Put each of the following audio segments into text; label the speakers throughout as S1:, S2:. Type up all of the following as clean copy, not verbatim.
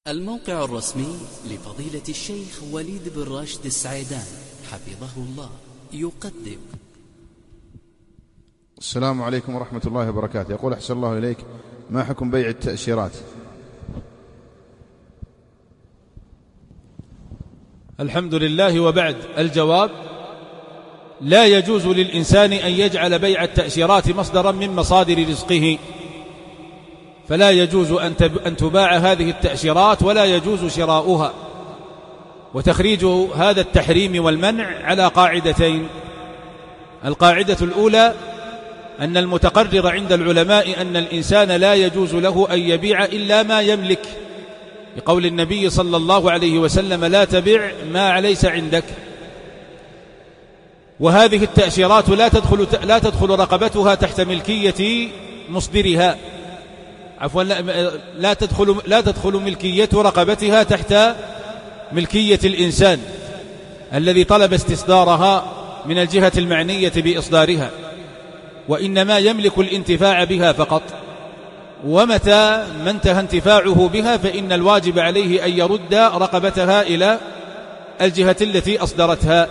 S1: الموقع الرسمي لفضيلة الشيخ وليد بن راشد السعيدان حفظه الله يقدم.
S2: السلام عليكم ورحمة الله وبركاته. يقول أحسن الله إليك، ما حكم بيع التأشيرات؟
S3: الحمد لله. وبعد، الجواب: لا يجوز للإنسان أن يجعل بيع التأشيرات مصدرا من مصادر رزقه، فلا يجوز أن تباع هذه التأشيرات ولا يجوز شراؤها. وتخريج هذا التحريم والمنع على قاعدتين: القاعدة الأولى أن المتقرر عند العلماء أن الإنسان لا يجوز له أن يبيع إلا ما يملك، بقول النبي صلى الله عليه وسلم: لا تبيع ما ليس عندك. وهذه التأشيرات لا تدخل رقبتها تحت ملكية مصدرها، عفوا، لا تدخل ملكية رقبتها تحت ملكية الإنسان الذي طلب استصدارها من الجهة المعنية بإصدارها، وإنما يملك الانتفاع بها فقط. ومتى ما انتهى انتفاعه بها فإن الواجب عليه أن يرد رقبتها إلى الجهة التي أصدرتها.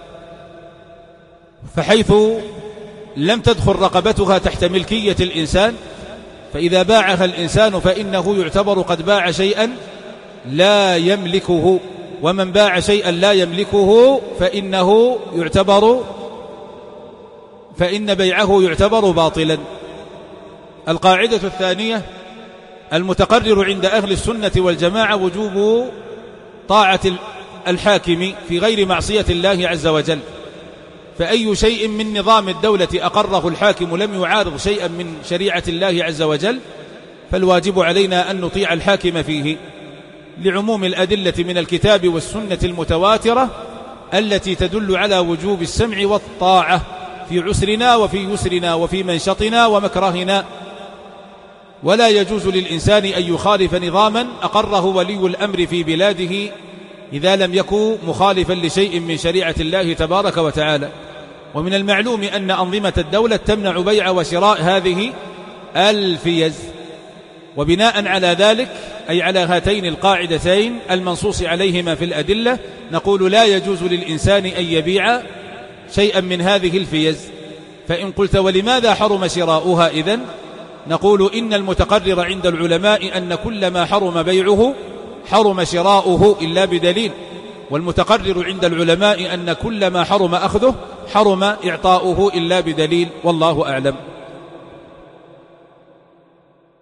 S3: فحيث لم تدخل رقبتها تحت ملكية الإنسان، فإذا باعها الإنسان فإنه يعتبر قد باع شيئا لا يملكه، ومن باع شيئا لا يملكه فإن بيعه يعتبر باطلا. القاعدة الثانية: المتقرر عند أهل السنة والجماعة وجوب طاعة الحاكم في غير معصية الله عز وجل، فأي شيء من نظام الدولة أقره الحاكم لم يعارض شيئا من شريعة الله عز وجل فالواجب علينا أن نطيع الحاكم فيه، لعموم الأدلة من الكتاب والسنة المتواترة التي تدل على وجوب السمع والطاعة في عسرنا وفي يسرنا وفي منشطنا ومكرهنا. ولا يجوز للإنسان أن يخالف نظاما أقره ولي الأمر في بلاده إذا لم يكن مخالفا لشيء من شريعة الله تبارك وتعالى. ومن المعلوم أن أنظمة الدولة تمنع بيع وشراء هذه الفيز. وبناء على ذلك، أي على هاتين القاعدتين المنصوص عليهما في الأدلة، نقول لا يجوز للإنسان أن يبيع شيئا من هذه الفيز. فإن قلت: ولماذا حرم شراؤها إذن؟ نقول: إن المتقرر عند العلماء أن كل ما حرم بيعه حرم شراؤه إلا بدليل، والمتقرر عند العلماء أن كل ما حرم أخذه حرم إعطاؤه إلا بدليل، والله أعلم.